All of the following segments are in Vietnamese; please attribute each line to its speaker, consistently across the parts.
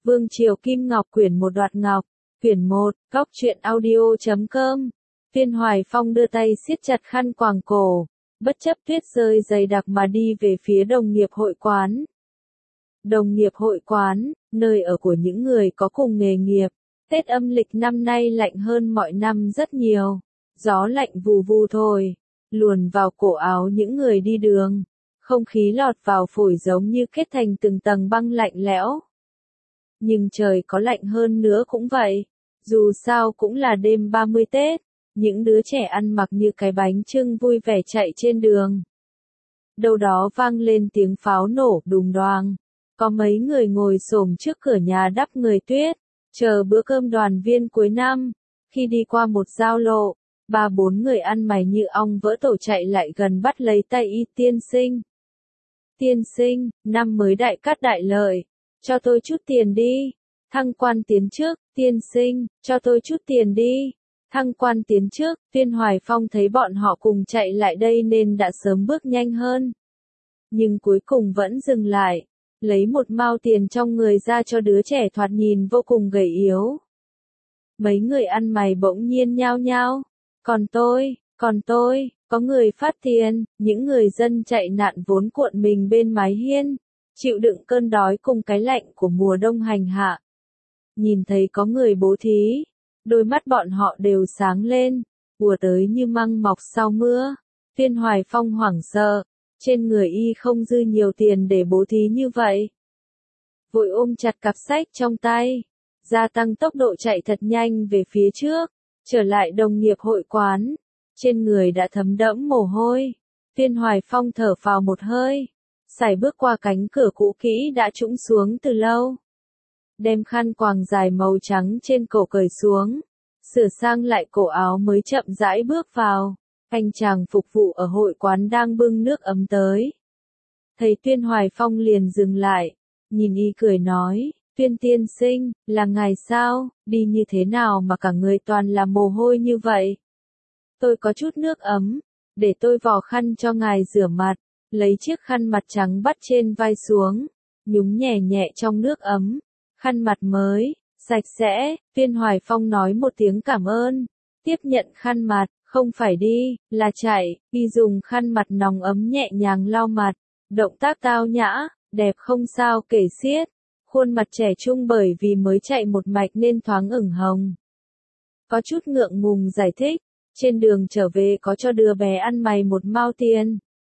Speaker 1: Vương Triều Kim Ngọc quyển 1 Đoạt Ngọc, quyển 1, Góc Truyện Audio.com. Viên Hoài Phong đưa tay siết chặt khăn quàng cổ, bất chấp tuyết rơi dày đặc mà đi về phía đồng nghiệp hội quán. Đồng nghiệp hội quán, nơi ở của những người có cùng nghề nghiệp. Tết âm lịch năm nay lạnh hơn mọi năm rất nhiều. Gió lạnh vù vù thổi, luồn vào cổ áo những người đi đường. Không khí lọt vào phổi giống như kết thành từng tầng băng lạnh lẽo. Nhưng trời có lạnh hơn nữa cũng vậy. Dù sao cũng là đêm 30 Tết. Những đứa trẻ ăn mặc như cái bánh chưng vui vẻ chạy trên đường. Đâu đó vang lên tiếng pháo nổ đùng đoàng. Có mấy người ngồi xổm trước cửa nhà đắp người tuyết, chờ bữa cơm đoàn viên cuối năm. Khi đi qua một giao lộ, 3-4 người ăn mày như ong vỡ tổ chạy lại gần bắt lấy tay y tiên sinh. Tiên sinh, năm mới đại cát đại lợi, cho tôi chút tiền đi. Thăng quan tiến trước, tiên sinh, cho tôi chút tiền đi. Thăng quan tiến trước, Viên Hoài Phong thấy bọn họ cùng chạy lại đây nên đã sớm bước nhanh hơn. Nhưng cuối cùng vẫn dừng lại, lấy một mao tiền trong người ra cho đứa trẻ thoạt nhìn vô cùng gầy yếu. Mấy người ăn mày bỗng nhiên nhao nhao. Còn tôi, có người phát tiền, những người dân chạy nạn vốn cuộn mình bên mái hiên, chịu đựng cơn đói cùng cái lạnh của mùa đông hành hạ. Nhìn thấy có người bố thí, đôi mắt bọn họ đều sáng lên, ùa tới như măng mọc sau mưa. Viên Hoài Phong hoảng sợ, trên người y không dư nhiều tiền để bố thí như vậy. Vội ôm chặt cặp sách trong tay, gia tăng tốc độ chạy thật nhanh về phía trước, trở lại đồng nghiệp hội quán. Trên người đã thấm đẫm mồ hôi. Viên Hoài Phong thở phào một hơi, sải bước qua cánh cửa cũ kỹ đã trũng xuống từ lâu. Đem khăn quàng dài màu trắng trên cổ cởi xuống, sửa sang lại cổ áo mới chậm rãi bước vào. Anh chàng phục vụ ở hội quán đang bưng nước ấm tới. Thấy Viên Hoài Phong liền dừng lại, nhìn y cười nói, Viên tiên sinh, là ngài sao, đi như thế nào mà cả người toàn là mồ hôi như vậy? Tôi có chút nước ấm, để tôi vò khăn cho ngài rửa mặt, lấy chiếc khăn mặt trắng bắt trên vai xuống, nhúng nhẹ nhẹ trong nước ấm. Khăn mặt mới, sạch sẽ, Viên Hoài Phong nói một tiếng cảm ơn, tiếp nhận khăn mặt, không phải đi, là chạy, y dùng khăn mặt nóng ấm nhẹ nhàng lau mặt, động tác tao nhã, đẹp không sao kể xiết, khuôn mặt trẻ trung bởi vì mới chạy một mạch nên thoáng ửng hồng. Có chút ngượng ngùng giải thích, trên đường trở về có cho đứa bé ăn mày một mao tiền.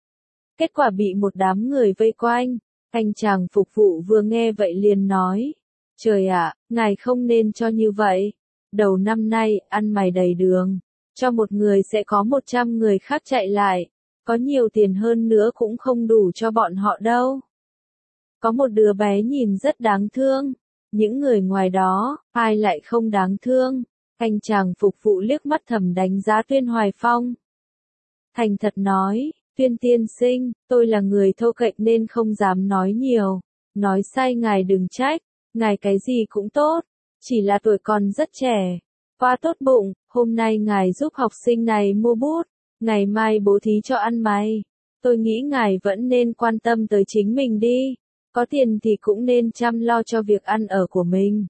Speaker 1: Kết quả bị một đám người vây quanh, anh chàng phục vụ vừa nghe vậy liền nói. Trời ạ, ngài không nên cho như vậy. Đầu năm nay, ăn mày đầy đường. Cho một người sẽ có 100 người khác chạy lại. Có nhiều tiền hơn nữa cũng không đủ cho bọn họ đâu. Có một đứa bé nhìn rất đáng thương. Những người ngoài đó, ai lại không đáng thương. Anh chàng phục vụ liếc mắt thầm đánh giá Viên Hoài Phong. Thành thật nói, Viên tiên sinh, tôi là người thô kệch nên không dám nói nhiều. Nói sai ngài đừng trách. Ngài cái gì cũng tốt, chỉ là tuổi còn rất trẻ. Quá tốt bụng, hôm nay ngài giúp học sinh này mua bút, ngày mai bố thí cho ăn mày. Tôi nghĩ ngài vẫn nên quan tâm tới chính mình đi, có tiền thì cũng nên chăm lo cho việc ăn ở của mình.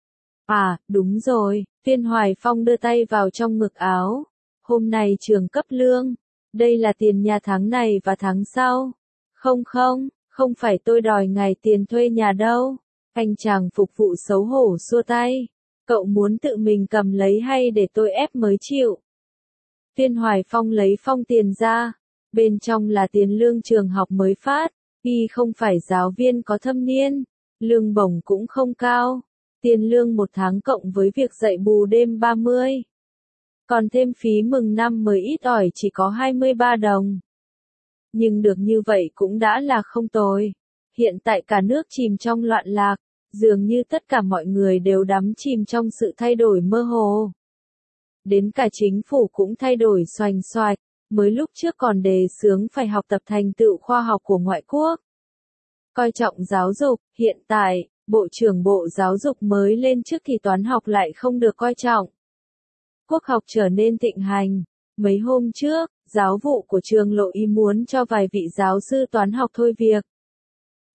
Speaker 1: À, đúng rồi, Viên Hoài Phong đưa tay vào trong ngực áo. Hôm nay trường cấp lương, đây là tiền nhà tháng này và tháng sau. Không phải tôi đòi ngài tiền thuê nhà đâu. Anh chàng phục vụ xấu hổ xua tay. Cậu muốn tự mình cầm lấy hay để tôi ép mới chịu? Viên Hoài Phong lấy phong tiền ra. Bên trong là tiền lương trường học mới phát. Y không phải giáo viên có thâm niên. Lương bổng cũng không cao. Tiền lương một tháng cộng với việc dạy bù đêm 30. Còn thêm phí mừng năm mới ít ỏi chỉ có 23 đồng. Nhưng được như vậy cũng đã là không tồi. Hiện tại cả nước chìm trong loạn lạc, dường như tất cả mọi người đều đắm chìm trong sự thay đổi mơ hồ. Đến cả chính phủ cũng thay đổi xoành xoạch, mới lúc trước còn đề xướng phải học tập thành tựu khoa học của ngoại quốc. Coi trọng giáo dục, hiện tại, Bộ trưởng Bộ Giáo dục mới lên chức thì toán học lại không được coi trọng. Quốc học trở nên thịnh hành. Mấy hôm trước, giáo vụ của trường Lộ ý muốn cho vài vị giáo sư toán học thôi việc.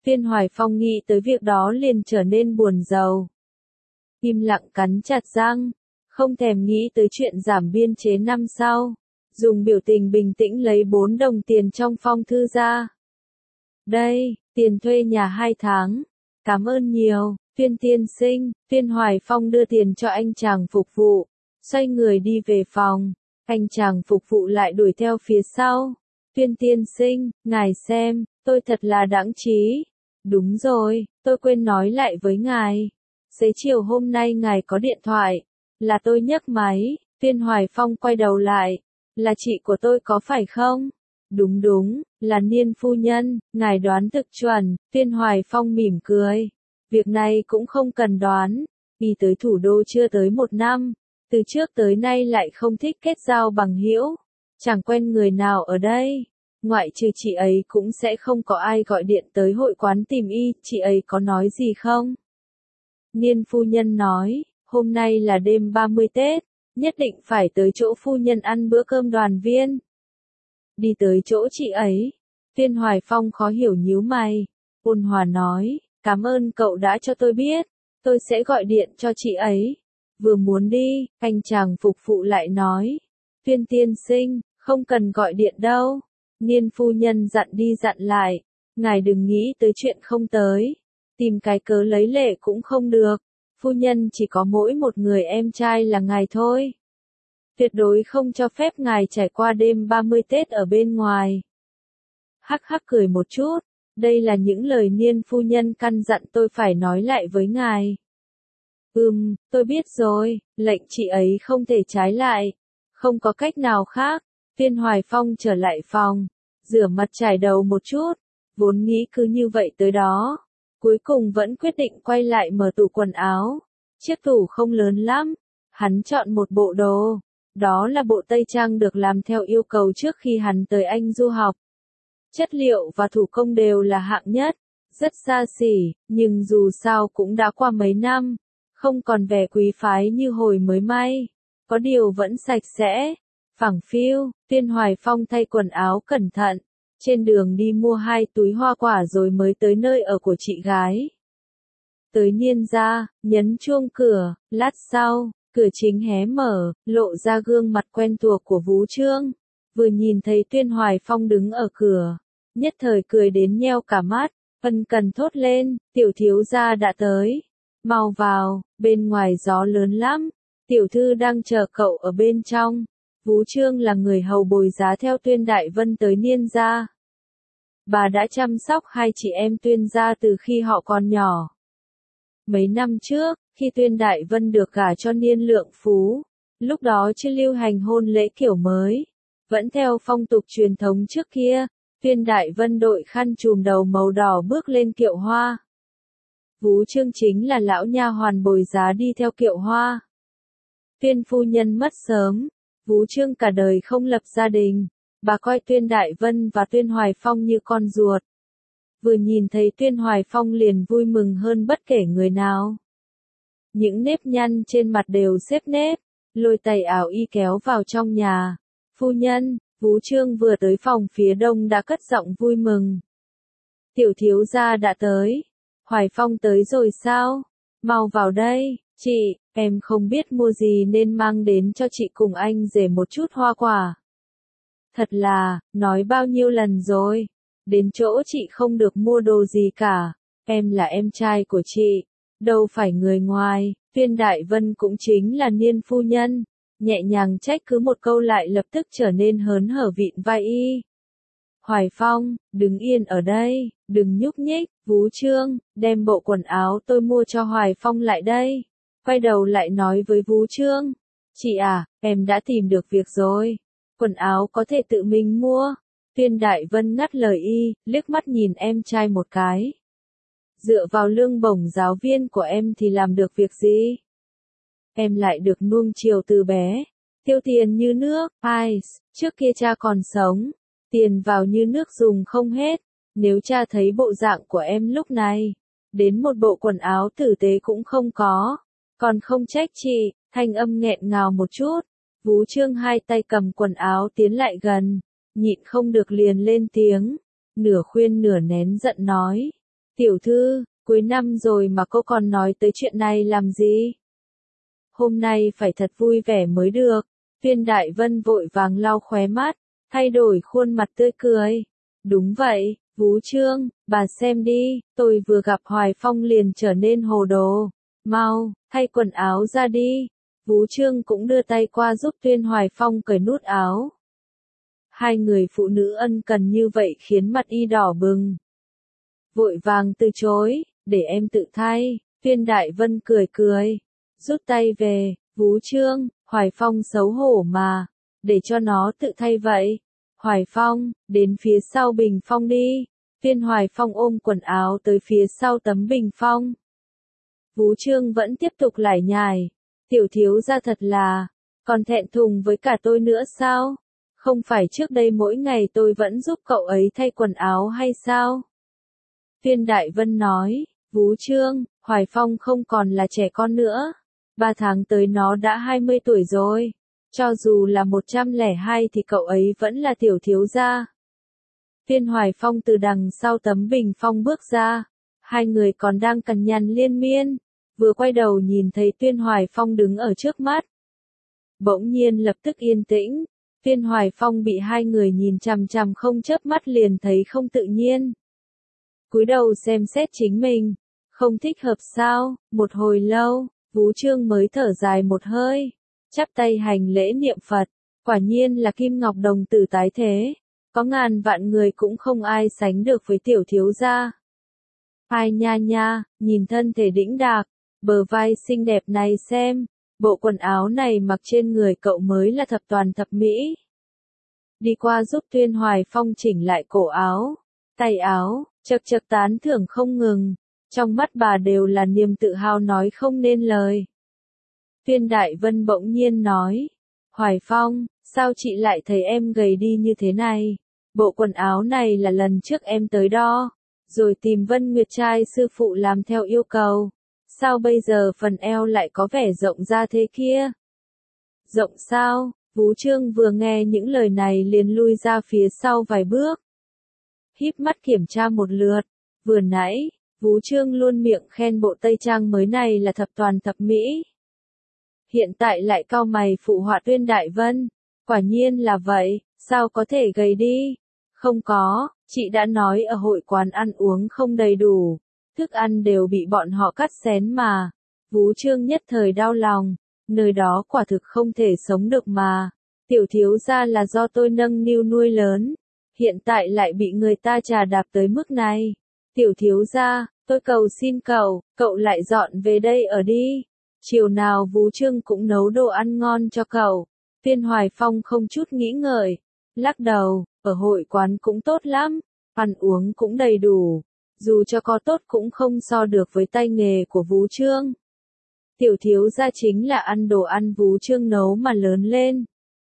Speaker 1: Viên Hoài Phong nghĩ tới việc đó liền trở nên buồn rầu. Im lặng cắn chặt răng, không thèm nghĩ tới chuyện giảm biên chế năm sau. Dùng biểu tình bình tĩnh lấy 4 đồng tiền trong phong thư ra. Đây, tiền thuê nhà 2 tháng. Cảm ơn nhiều, Viên tiên sinh. Viên Hoài Phong đưa tiền cho anh chàng phục vụ, xoay người đi về phòng. Anh chàng phục vụ lại đuổi theo phía sau. Viên tiên sinh, ngài xem, tôi thật là đãng trí. Đúng rồi, tôi quên nói lại với ngài. Xế chiều hôm nay ngài có điện thoại. Là tôi nhấc máy. Viên Hoài Phong quay đầu lại. Là chị của tôi có phải không? Đúng đúng, là Niên phu nhân, ngài đoán thực chuẩn. Viên Hoài Phong mỉm cười. Việc này cũng không cần đoán. Đi tới thủ đô chưa tới 1 năm. Từ trước tới nay lại không thích kết giao bằng hữu. Chẳng quen người nào ở đây. Ngoại trừ chị ấy cũng sẽ không có ai gọi điện tới hội quán tìm y. Chị ấy có nói gì không? Niên phu nhân nói, hôm nay là đêm 30 Tết. Nhất định phải tới chỗ phu nhân ăn bữa cơm đoàn viên. Đi tới chỗ chị ấy. Viên Hoài Phong khó hiểu nhíu mày. Ôn hòa nói, cảm ơn cậu đã cho tôi biết. Tôi sẽ gọi điện cho chị ấy. Vừa muốn đi, anh chàng phục vụ lại nói. Viên tiên sinh, không cần gọi điện đâu. Niên phu nhân dặn đi dặn lại. Ngài đừng nghĩ tới chuyện không tới. Tìm cái cớ lấy lệ cũng không được. Phu nhân chỉ có mỗi một người em trai là ngài thôi. Tuyệt đối không cho phép ngài trải qua đêm 30 Tết ở bên ngoài. Hắc hắc cười một chút. Đây là những lời Niên phu nhân căn dặn tôi phải nói lại với ngài. Tôi biết rồi, lệnh chị ấy không thể trái lại. Không có cách nào khác. Viên Hoài Phong trở lại phòng, rửa mặt chải đầu một chút. Vốn nghĩ cứ như vậy tới đó. Cuối cùng vẫn quyết định quay lại mở tủ quần áo. Chiếc tủ không lớn lắm. Hắn chọn một bộ đồ. Đó là bộ tây trang được làm theo yêu cầu trước khi hắn tới Anh du học. Chất liệu và thủ công đều là hạng nhất. Rất xa xỉ, nhưng dù sao cũng đã qua mấy năm. Không còn vẻ quý phái như hồi mới may. Có điều vẫn sạch sẽ. Phẳng phiu, Viên Hoài Phong thay quần áo cẩn thận. Trên đường đi mua 2 túi hoa quả rồi mới tới nơi ở của chị gái. Tới Niên gia, nhấn chuông cửa, lát sau, cửa chính hé mở, lộ ra gương mặt quen thuộc của Vú Trương. Vừa nhìn thấy Viên Hoài Phong đứng ở cửa, nhất thời cười đến nheo cả mắt, ân cần thốt lên, tiểu thiếu gia đã tới. Mau vào, bên ngoài gió lớn lắm, tiểu thư đang chờ cậu ở bên trong. Vú Trương là người hầu bồi giá theo Tuyên Đại Vân tới Niên gia. Bà đã chăm sóc 2 chị em Tuyên gia từ khi họ còn nhỏ. Mấy năm trước, khi Tuyên Đại Vân được gả cho Niên Lượng Phú, lúc đó chưa lưu hành hôn lễ kiểu mới, vẫn theo phong tục truyền thống trước kia, Tuyên Đại Vân đội khăn trùm đầu màu đỏ bước lên kiệu hoa. Vú Trương chính là lão nha hoàn bồi giá đi theo kiệu hoa. Tuyên phu nhân mất sớm, Vú Trương cả đời không lập gia đình, bà coi Tuyên Đại Vân và Tuyên Hoài Phong như con ruột. Vừa nhìn thấy Tuyên Hoài Phong liền vui mừng hơn bất kể người nào. Những nếp nhăn trên mặt đều xếp nếp, lôi tay áo y kéo vào trong nhà. Phu nhân, Vú Trương vừa tới phòng phía đông đã cất giọng vui mừng. Tiểu thiếu gia đã tới. Hoài Phong tới rồi sao? Mau vào đây, chị, em không biết mua gì nên mang đến cho chị cùng anh rể một chút hoa quả. Thật là, nói bao nhiêu lần rồi. Đến chỗ chị không được mua đồ gì cả. Em là em trai của chị, đâu phải người ngoài. Tuyên Đại Vân cũng chính là Niên phu nhân. Nhẹ nhàng trách cứ một câu lại lập tức trở nên hớn hở vịn vai y. Hoài Phong, đứng yên ở đây, đừng nhúc nhích. Vú Trương, đem bộ quần áo tôi mua cho Hoài Phong lại đây. Quay đầu lại nói với Vú Trương. Chị à, em đã tìm được việc rồi. Quần áo có thể tự mình mua. Tuyên Đại Vân ngắt lời y, liếc mắt nhìn em trai một cái. Dựa vào lương bổng giáo viên của em thì làm được việc gì? Em lại được nuông chiều từ bé. Tiêu tiền như nước, ai, trước kia cha còn sống. Tiền vào như nước dùng không hết. Nếu cha thấy bộ dạng của em lúc này, đến một bộ quần áo tử tế cũng không có. Còn không trách chị, thanh âm nghẹn ngào một chút. Vú Trương 2 tay cầm quần áo tiến lại gần, nhịn không được liền lên tiếng. Nửa khuyên nửa nén giận nói. Tiểu thư, cuối năm rồi mà cô còn nói tới chuyện này làm gì? Hôm nay phải thật vui vẻ mới được. Viên Đại Vân vội vàng lau khóe mắt, thay đổi khuôn mặt tươi cười. Đúng vậy, Vú Trương, bà xem đi, tôi vừa gặp Hoài Phong liền trở nên hồ đồ. Mau, thay quần áo ra đi. Vú Trương cũng đưa tay qua giúp Tuyên Hoài Phong cởi nút áo. Hai người phụ nữ ân cần như vậy khiến mặt y đỏ bừng. Vội vàng từ chối, để em tự thay. Viên Đại Vân cười cười, rút tay về. Vú Trương, Hoài Phong xấu hổ mà, để cho nó tự thay vậy. Hoài Phong, đến phía sau bình phong đi. Viên Hoài Phong ôm quần áo tới phía sau tấm bình phong. Vú Trương vẫn tiếp tục lải nhải. Tiểu thiếu gia thật là, còn thẹn thùng với cả tôi nữa sao? Không phải trước đây mỗi ngày tôi vẫn giúp cậu ấy thay quần áo hay sao? Viên Đại Vân nói, Vú Trương, Hoài Phong không còn là trẻ con nữa. 3 tháng tới nó đã 20 tuổi rồi. Cho dù là 102 thì cậu ấy vẫn là tiểu thiếu gia. Viên Hoài Phong từ đằng sau tấm bình phong bước ra. Hai người còn đang cằn nhằn liên miên. Vừa quay đầu nhìn thấy Tuyên Hoài Phong đứng ở trước mắt. Bỗng nhiên lập tức yên tĩnh. Viên Hoài Phong bị hai người nhìn chằm chằm không chớp mắt liền thấy không tự nhiên. Cúi đầu xem xét chính mình. Không thích hợp sao? Một hồi lâu, Vú Trương mới thở dài một hơi. Chắp tay hành lễ niệm Phật. Quả nhiên là kim ngọc đồng tử tái thế. Có ngàn vạn người cũng không ai sánh được với tiểu thiếu gia. Ai nha nha, nhìn thân thể đĩnh đạc, bờ vai xinh đẹp này xem. Bộ quần áo này mặc trên người cậu mới là thập toàn thập mỹ. Đi qua giúp Tuyên Hoài Phong chỉnh lại cổ áo, tay áo, chật chật tán thưởng không ngừng. Trong mắt bà đều là niềm tự hào nói không nên lời. Viên Đại Vân bỗng nhiên nói, Hoài Phong, sao chị lại thấy em gầy đi như thế này? Bộ quần áo này là lần trước em tới đo, rồi tìm Vân Nguyệt trai sư phụ làm theo yêu cầu. Sao bây giờ phần eo lại có vẻ rộng ra thế kia? Rộng sao? Vú Trương vừa nghe những lời này liền lui ra phía sau vài bước. Híp mắt kiểm tra một lượt. Vừa nãy, Vú Trương luôn miệng khen bộ tây trang mới này là thập toàn thập mỹ. Hiện tại lại cau mày phụ họa Tuyên Đại Vân. Quả nhiên là vậy, sao có thể gầy đi? Không có, chị đã nói ở hội quán ăn uống không đầy đủ. Thức ăn đều bị bọn họ cắt xén mà. Vú Trương nhất thời đau lòng. Nơi đó quả thực không thể sống được mà. Tiểu thiếu gia là do tôi nâng niu nuôi lớn. Hiện tại lại bị người ta trà đạp tới mức này. Tiểu thiếu gia, tôi cầu xin cậu lại dọn về đây ở đi. Chiều nào Vú Trương cũng nấu đồ ăn ngon cho cậu. Viên Hoài Phong không chút nghĩ ngợi. Lắc đầu, ở hội quán cũng tốt lắm. Ăn uống cũng đầy đủ. Dù cho có tốt cũng không so được với tay nghề của Vú Trương. Tiểu thiếu gia chính là ăn đồ ăn Vú Trương nấu mà lớn lên.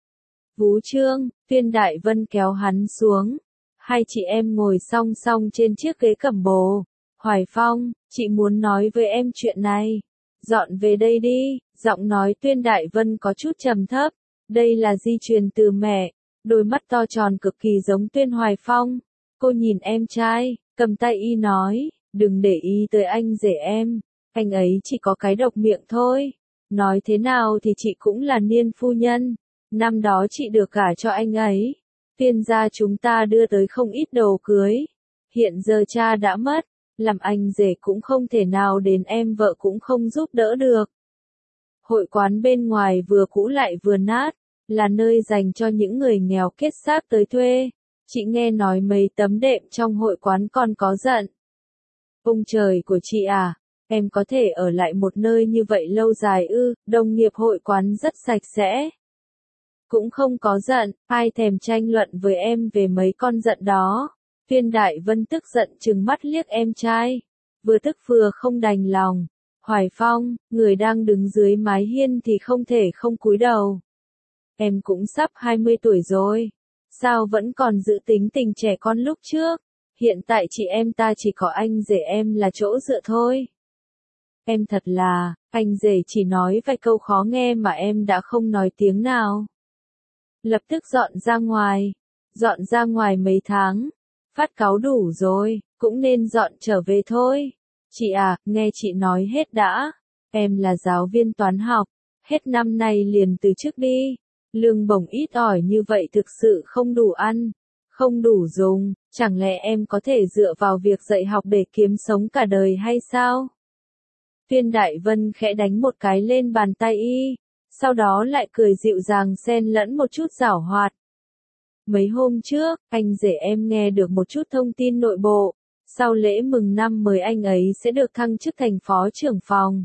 Speaker 1: Vú Trương, Viên Đại Vân kéo hắn xuống. Hai chị em ngồi song song trên chiếc ghế cẩm bồ. Hoài Phong, chị muốn nói với em chuyện này. Dọn về đây đi, giọng nói Tuyên Đại Vân có chút trầm thấp. Đây là di truyền từ mẹ. Đôi mắt to tròn cực kỳ giống Tuyên Hoài Phong. Cô nhìn em trai, cầm tay y nói, đừng để ý tới anh rể em. Anh ấy chỉ có cái độc miệng thôi. Nói thế nào thì chị cũng là niên phu nhân. Năm đó chị được gả cho anh ấy. Viên gia chúng ta đưa tới không ít đồ cưới. Hiện giờ cha đã mất. Làm anh rể cũng không thể nào đến em vợ cũng không giúp đỡ được. Hội quán bên ngoài vừa cũ lại vừa nát. Là nơi dành cho những người nghèo kết xác tới thuê. Chị nghe nói mấy tấm đệm trong hội quán còn có giận. Ông trời của chị à, em có thể ở lại một nơi như vậy lâu dài ư? Đồng nghiệp hội quán rất sạch sẽ. Cũng không có giận, ai thèm tranh luận với em về mấy con giận đó. Viên Đại Vân tức giận trừng mắt liếc em trai. Vừa tức vừa không đành lòng. Hoài Phong, người đang đứng dưới mái hiên thì không thể không cúi đầu. Em cũng sắp 20 tuổi rồi. Sao vẫn còn giữ tính tình trẻ con lúc trước? Hiện tại chị em ta chỉ có anh rể em là chỗ dựa thôi. Em thật là, anh rể chỉ nói vài câu khó nghe mà em đã không nói tiếng nào. Lập tức dọn ra ngoài mấy tháng. Phát cáu đủ rồi, cũng nên dọn trở về thôi. Chị à, nghe chị nói hết đã. Em là giáo viên toán học, hết năm nay liền từ chức đi. Lương bổng ít ỏi như vậy thực sự không đủ ăn, không đủ dùng, chẳng lẽ em có thể dựa vào việc dạy học để kiếm sống cả đời hay sao? Tuyên Đại Vân khẽ đánh một cái lên bàn tay y, sau đó lại cười dịu dàng xen lẫn một chút giảo hoạt. Mấy hôm trước, anh rể em nghe được một chút thông tin nội bộ, sau lễ mừng năm mới anh ấy sẽ được thăng chức thành phó trưởng phòng.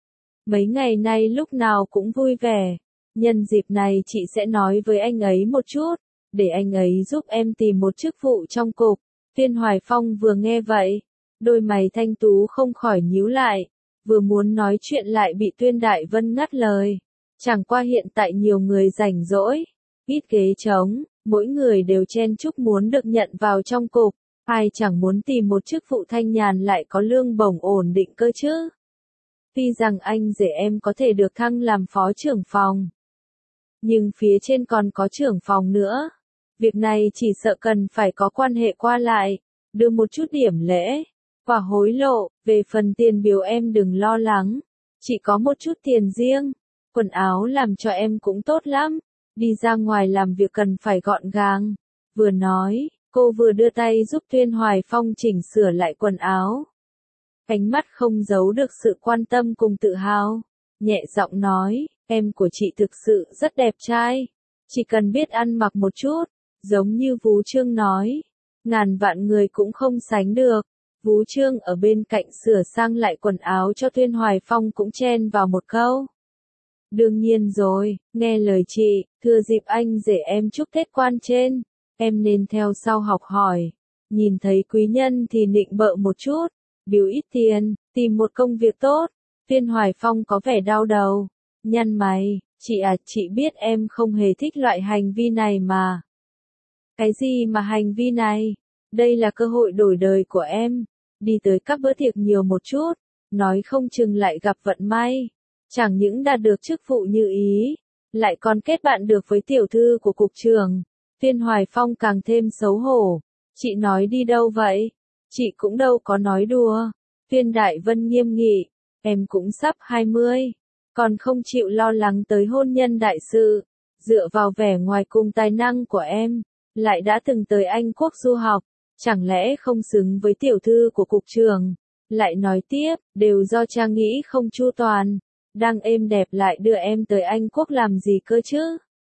Speaker 1: Mấy ngày nay lúc nào cũng vui vẻ, nhân dịp này chị sẽ nói với anh ấy một chút, để anh ấy giúp em tìm một chức vụ trong cục. Tuyên Hoài Phong vừa nghe vậy, đôi mày thanh tú không khỏi nhíu lại, vừa muốn nói chuyện lại bị Tuyên Đại Vân ngắt lời. Chẳng qua hiện tại nhiều người rảnh rỗi, ít ghế trống, mỗi người đều chen chúc muốn được nhận vào trong cục, ai chẳng muốn tìm một chức vụ thanh nhàn lại có lương bổng ổn định cơ chứ. Tuy rằng anh rể em có thể được thăng làm phó trưởng phòng, nhưng phía trên còn có trưởng phòng nữa. Việc này chỉ sợ cần phải có quan hệ qua lại, đưa một chút điểm lễ, và hối lộ. Về phần tiền biếu em đừng lo lắng, chỉ có một chút tiền riêng, quần áo làm cho em cũng tốt lắm, đi ra ngoài làm việc cần phải gọn gàng. Vừa nói, cô vừa đưa tay giúp Tuyên Hoài Phong chỉnh sửa lại quần áo. Ánh mắt không giấu được sự quan tâm cùng tự hào, nhẹ giọng nói, em của chị thực sự rất đẹp trai, chỉ cần biết ăn mặc một chút, giống như Vú Trương nói, ngàn vạn người cũng không sánh được. Vú Trương ở bên cạnh sửa sang lại quần áo cho Tuyên Hoài Phong cũng chen vào một câu. Đương nhiên rồi, nghe lời chị, thừa dịp anh rể em chúc Tết quan trên, em nên theo sau học hỏi, nhìn thấy quý nhân thì nịnh bợ một chút, biếu ít tiền, tìm một công việc tốt. Tuyên Hoài Phong có vẻ đau đầu, nhăn mày, chị à, chị biết em không hề thích loại hành vi này mà. Cái gì mà hành vi này? Đây là cơ hội đổi đời của em, đi tới các bữa tiệc nhiều một chút, nói không chừng lại gặp vận may. Chẳng những đạt được chức vụ như ý, lại còn kết bạn được với tiểu thư của cục trưởng. Tuyên Hoài Phong càng thêm xấu hổ. Chị nói đi đâu vậy? Chị cũng đâu có nói đùa. Tuyên Đại Vân nghiêm nghị, em cũng sắp 20, còn không chịu lo lắng tới hôn nhân đại sự. Dựa vào vẻ ngoài cùng tài năng của em, lại đã từng tới Anh Quốc du học, chẳng lẽ không xứng với tiểu thư của cục trưởng? Lại nói tiếp, đều do cha nghĩ không chu toàn, đang êm đẹp lại đưa em tới Anh Quốc làm gì cơ chứ?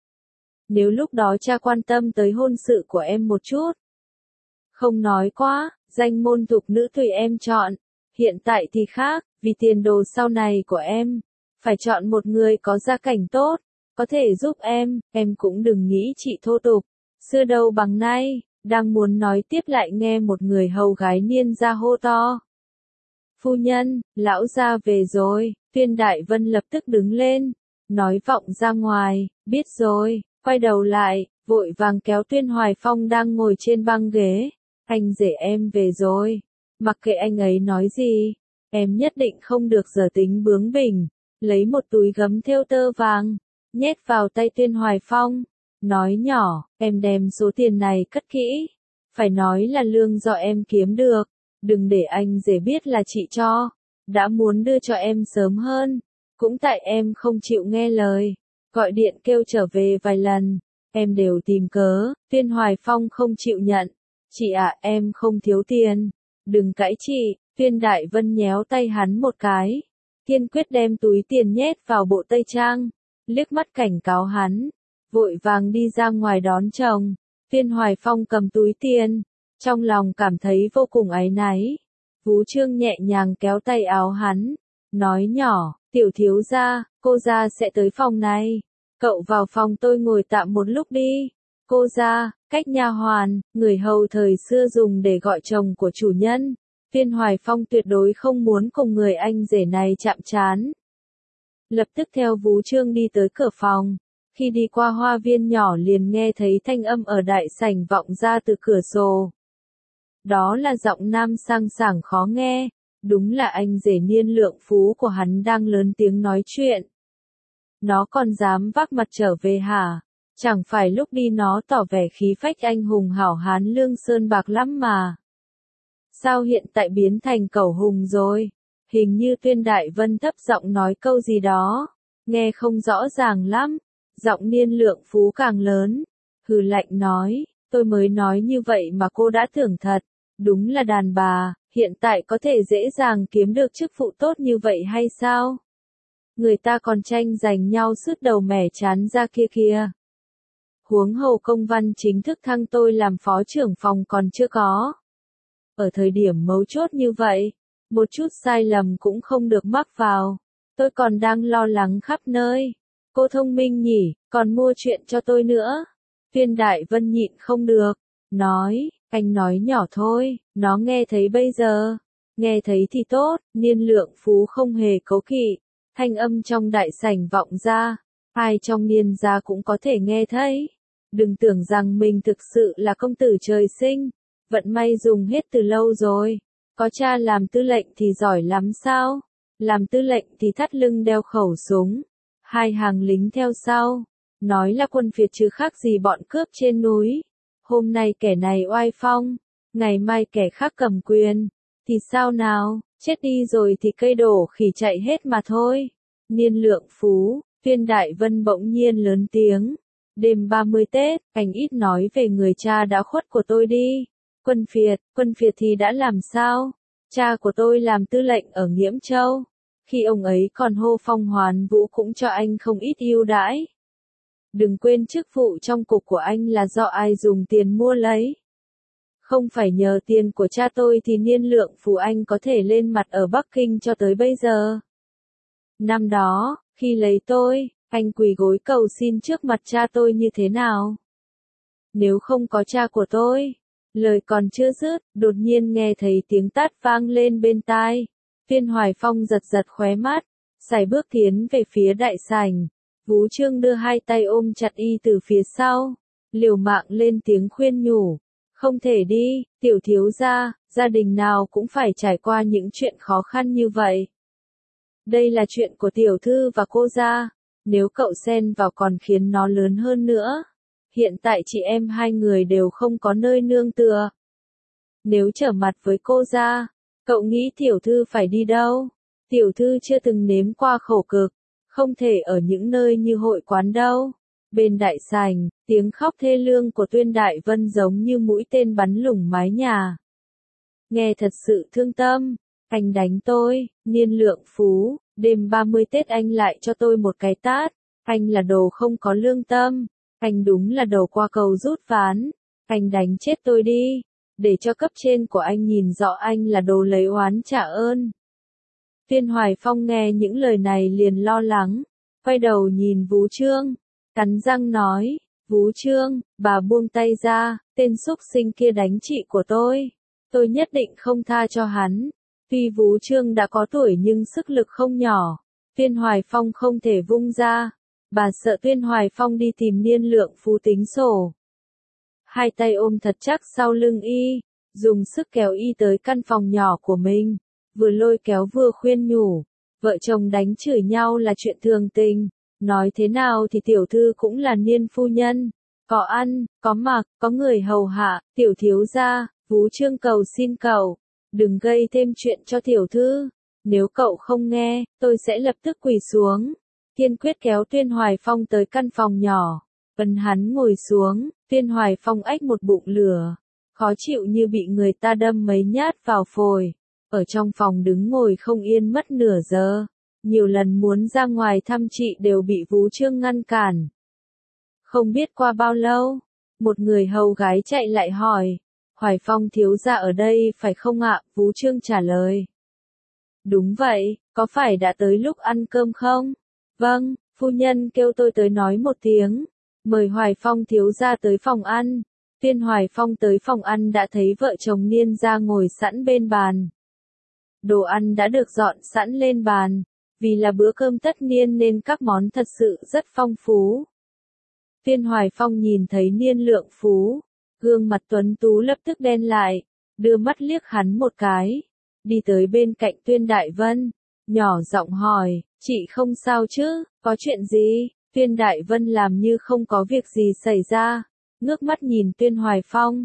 Speaker 1: Nếu lúc đó cha quan tâm tới hôn sự của em một chút. Không nói quá, danh môn tục nữ tùy em chọn. Hiện tại thì khác, vì tiền đồ sau này của em, phải chọn một người có gia cảnh tốt, có thể giúp em cũng đừng nghĩ chị thô tục. Xưa đâu bằng nay, đang muốn nói tiếp lại nghe một người hầu gái niên gia hô to. Phu nhân, lão gia về rồi. Tuyên Đại Vân lập tức đứng lên, nói vọng ra ngoài, biết rồi, quay đầu lại, vội vàng kéo Tuyên Hoài Phong đang ngồi trên băng ghế. Anh rể em về rồi, mặc kệ anh ấy nói gì, em nhất định không được giờ tính bướng bỉnh. Lấy một túi gấm thêu tơ vàng, nhét vào tay Tuyên Hoài Phong, nói nhỏ, em đem số tiền này cất kỹ, phải nói là lương do em kiếm được, đừng để anh rể biết là chị cho. Đã muốn đưa cho em sớm hơn, cũng tại em không chịu nghe lời, gọi điện kêu trở về vài lần, em đều tìm cớ. Tuyên Hoài Phong không chịu nhận. Chị ạ, em không thiếu tiền, đừng cãi chị. Tuyên Đại Vân nhéo tay hắn một cái, kiên quyết đem túi tiền nhét vào bộ tây trang, liếc mắt cảnh cáo hắn, vội vàng đi ra ngoài đón chồng. Tuyên Hoài Phong cầm túi tiền, trong lòng cảm thấy vô cùng áy náy. Vú Trương nhẹ nhàng kéo tay áo hắn, nói nhỏ, tiểu thiếu gia, cô gia sẽ tới phòng này, cậu vào phòng tôi ngồi tạm một lúc đi. Cô gia, cách nha hoàn, người hầu thời xưa dùng để gọi chồng của chủ nhân. Tuyên Hoài Phong tuyệt đối không muốn cùng người anh rể này chạm trán. Lập tức theo Vú Trương đi tới cửa phòng, khi đi qua hoa viên nhỏ liền nghe thấy thanh âm ở đại sảnh vọng ra từ cửa sổ. Đó là giọng nam sang sảng khó nghe, đúng là anh rể niên lượng phú của hắn đang lớn tiếng nói chuyện. Nó còn dám vác mặt trở về hả? Chẳng phải lúc đi nó tỏ vẻ khí phách anh hùng hảo hán lương sơn bạc lắm mà. Sao hiện tại biến thành cẩu hùng rồi? Hình như Tuyên Đại Vân thấp giọng nói câu gì đó, nghe không rõ ràng lắm. Giọng Niên Lượng Phú càng lớn, hừ lạnh nói, tôi mới nói như vậy mà cô đã tưởng thật, đúng là đàn bà, hiện tại có thể dễ dàng kiếm được chức vụ tốt như vậy hay sao? Người ta còn tranh giành nhau sứt đầu mẻ chán ra kia kìa. Huống hồ công văn chính thức thăng tôi làm phó trưởng phòng còn chưa có. Ở thời điểm mấu chốt như vậy, một chút sai lầm cũng không được mắc vào. Tôi còn đang lo lắng khắp nơi. Cô thông minh nhỉ, còn mua chuyện cho tôi nữa. Tuyên Đại Vân nhịn không được, nói, anh nói nhỏ thôi, nó nghe thấy bây giờ. Nghe thấy thì tốt, Niên Lượng Phú không hề cố kỵ. Thanh âm trong đại sảnh vọng ra, ai trong Niên gia cũng có thể nghe thấy. Đừng tưởng rằng mình thực sự là công tử trời sinh, vận may dùng hết từ lâu rồi. Có cha làm tư lệnh thì giỏi lắm sao? Làm tư lệnh thì thắt lưng đeo khẩu súng, hai hàng lính theo sau, nói là quân Việt chứ khác gì bọn cướp trên núi. Hôm nay kẻ này oai phong, ngày mai kẻ khác cầm quyền, thì sao nào, chết đi rồi thì cây đổ khỉ chạy hết mà thôi. Niên Lượng Phú, Tuyên Đại Vân bỗng nhiên lớn tiếng. Đêm 30 Tết, anh ít nói về người cha đã khuất của tôi đi. Quân Việt thì đã làm sao? Cha của tôi làm tư lệnh ở Nghiễm Châu. Khi ông ấy còn hô phong hoán vũ cũng cho anh không ít ưu đãi. Đừng quên chức vụ trong cục của anh là do ai dùng tiền mua lấy. Không phải nhờ tiền của cha tôi thì Niên Lượng Phú anh có thể lên mặt ở Bắc Kinh cho tới bây giờ. Năm đó, khi lấy tôi, anh quỳ gối cầu xin trước mặt cha tôi như thế nào? Nếu không có cha của tôi, lời còn chưa dứt, đột nhiên nghe thấy tiếng tát vang lên bên tai. Viên Hoài Phong giật giật khóe mắt, sải bước tiến về phía đại sảnh. Vú Trương đưa hai tay ôm chặt y từ phía sau, liều mạng lên tiếng khuyên nhủ. Không thể đi, tiểu thiếu gia, gia đình nào cũng phải trải qua những chuyện khó khăn như vậy. Đây là chuyện của tiểu thư và cô gia, nếu cậu xen vào còn khiến nó lớn hơn nữa. Hiện tại chị em hai người đều không có nơi nương tựa. Nếu trở mặt với cô gia, cậu nghĩ tiểu thư phải đi đâu? Tiểu thư chưa từng nếm qua khổ cực, không thể ở những nơi như hội quán đâu. Bên đại sảnh, tiếng khóc thê lương của Tuyên Đại Vân giống như mũi tên bắn lủng mái nhà. Nghe thật sự thương tâm, anh đánh tôi, Niên Lượng Phú, đêm 30 Tết anh lại cho tôi một cái tát, anh là đồ không có lương tâm, anh đúng là đầu qua cầu rút ván, anh đánh chết tôi đi, để cho cấp trên của anh nhìn rõ anh là đồ lấy oán trả ơn. Viên Hoài Phong nghe những lời này liền lo lắng, quay đầu nhìn Vú Trương, cắn răng nói, Vú Trương, bà buông tay ra, tên xúc sinh kia đánh chị của tôi nhất định không tha cho hắn. Tuy Vú Trương đã có tuổi nhưng sức lực không nhỏ, Viên Hoài Phong không thể vung ra, bà sợ Viên Hoài Phong đi tìm Niên Lượng Phú tính sổ. Hai tay ôm thật chắc sau lưng y, dùng sức kéo y tới căn phòng nhỏ của mình, vừa lôi kéo vừa khuyên nhủ, vợ chồng đánh chửi nhau là chuyện thường tình, nói thế nào thì tiểu thư cũng là Niên phu nhân, có ăn, có mặc, có người hầu hạ, tiểu thiếu gia, Vú Trương cầu xin cậu, đừng gây thêm chuyện cho tiểu thư, nếu cậu không nghe, tôi sẽ lập tức quỳ xuống, kiên quyết kéo Tuyên Hoài Phong tới căn phòng nhỏ, ấn hắn ngồi xuống, Tuyên Hoài Phong ách một bụng lửa, khó chịu như bị người ta đâm mấy nhát vào phổi, ở trong phòng đứng ngồi không yên mất nửa giờ, nhiều lần muốn ra ngoài thăm chị đều bị Vú Trương ngăn cản. Không biết qua bao lâu, một người hầu gái chạy lại hỏi, Hoài Phong thiếu gia ở đây phải không ạ? Vú Trương trả lời. Đúng vậy, có phải đã tới lúc ăn cơm không? Vâng, phu nhân kêu tôi tới nói một tiếng, mời Hoài Phong thiếu gia tới phòng ăn. Viên Hoài Phong tới phòng ăn đã thấy vợ chồng Niên gia ngồi sẵn bên bàn. Đồ ăn đã được dọn sẵn lên bàn, vì là bữa cơm tất niên nên các món thật sự rất phong phú. Viên Hoài Phong nhìn thấy Niên Lượng Phú, gương mặt tuấn tú lập tức đen lại, đưa mắt liếc hắn một cái, đi tới bên cạnh Tuyên Đại Vân, nhỏ giọng hỏi, chị không sao chứ, có chuyện gì? Tuyên Đại Vân làm như không có việc gì xảy ra, ngước mắt nhìn Tuyên Hoài Phong,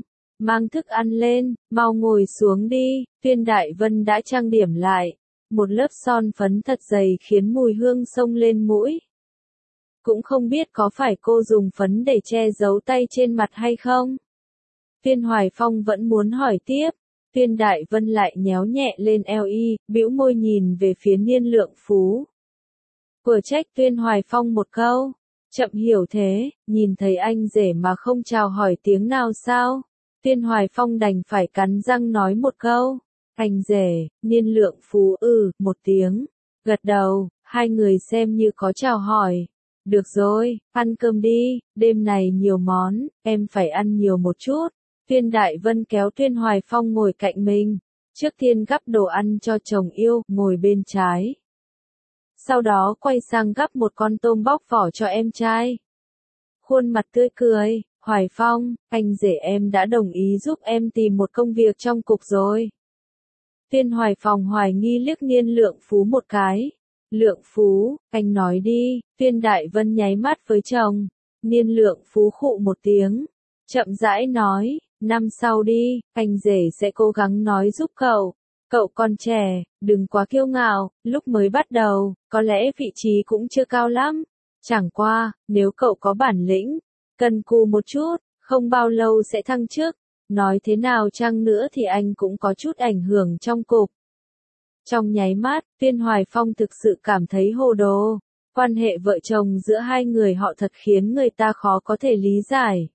Speaker 1: mang thức ăn lên, mau ngồi xuống đi. Tuyên Đại Vân đã trang điểm lại, một lớp son phấn thật dày khiến mùi hương xông lên mũi. Cũng không biết có phải cô dùng phấn để che giấu tay trên mặt hay không? Tuyên Hoài Phong vẫn muốn hỏi tiếp. Tuyên Đại Vân lại nhéo nhẹ lên eo y, bĩu môi nhìn về phía Niên Lượng Phú. Vừa trách Tuyên Hoài Phong một câu. Chậm hiểu thế, nhìn thấy anh rể mà không chào hỏi tiếng nào sao? Tuyên Hoài Phong đành phải cắn răng nói một câu. Anh rể. Niên Lượng Phú một tiếng. Gật đầu, hai người xem như có chào hỏi. Được rồi, ăn cơm đi, đêm này nhiều món, em phải ăn nhiều một chút. Tuyên Đại Vân kéo Tuyên Hoài Phong ngồi cạnh mình. Trước tiên gắp đồ ăn cho chồng yêu, ngồi bên trái. Sau đó quay sang gắp một con tôm bóc vỏ cho em trai. Khuôn mặt tươi cười, Hoài Phong, anh rể em đã đồng ý giúp em tìm một công việc trong cục rồi. Tuyên Hoài Phong hoài nghi liếc Niên Lượng Phú một cái. Lượng Phú, anh nói đi. Tuyên Đại Vân nháy mắt với chồng. Niên Lượng Phú khụ một tiếng. Chậm rãi nói, năm sau đi, anh rể sẽ cố gắng nói giúp cậu. Cậu còn trẻ, đừng quá kiêu ngạo, lúc mới bắt đầu, có lẽ vị trí cũng chưa cao lắm. Chẳng qua, nếu cậu có bản lĩnh, cần cù một chút, không bao lâu sẽ thăng chức. Nói thế nào chăng nữa thì anh cũng có chút ảnh hưởng trong cục. Trong nháy mắt, Tuyên Hoài Phong thực sự cảm thấy hồ đồ. Quan hệ vợ chồng giữa hai người họ thật khiến người ta khó có thể lý giải.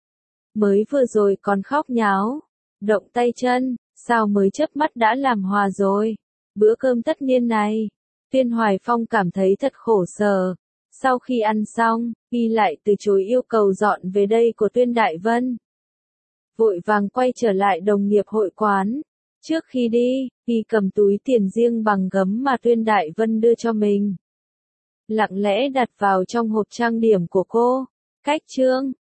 Speaker 1: Mới vừa rồi còn khóc nháo, động tay chân, sao mới chớp mắt đã làm hòa rồi. Bữa cơm tất niên này, Tuyên Hoài Phong cảm thấy thật khổ sở. Sau khi ăn xong, y lại từ chối yêu cầu dọn về đây của Tuyên Đại Vân. Vội vàng quay trở lại đồng nghiệp hội quán. Trước khi đi, y cầm túi tiền riêng bằng gấm mà Tuyên Đại Vân đưa cho mình. Lặng lẽ đặt vào trong hộp trang điểm của cô. Cách chương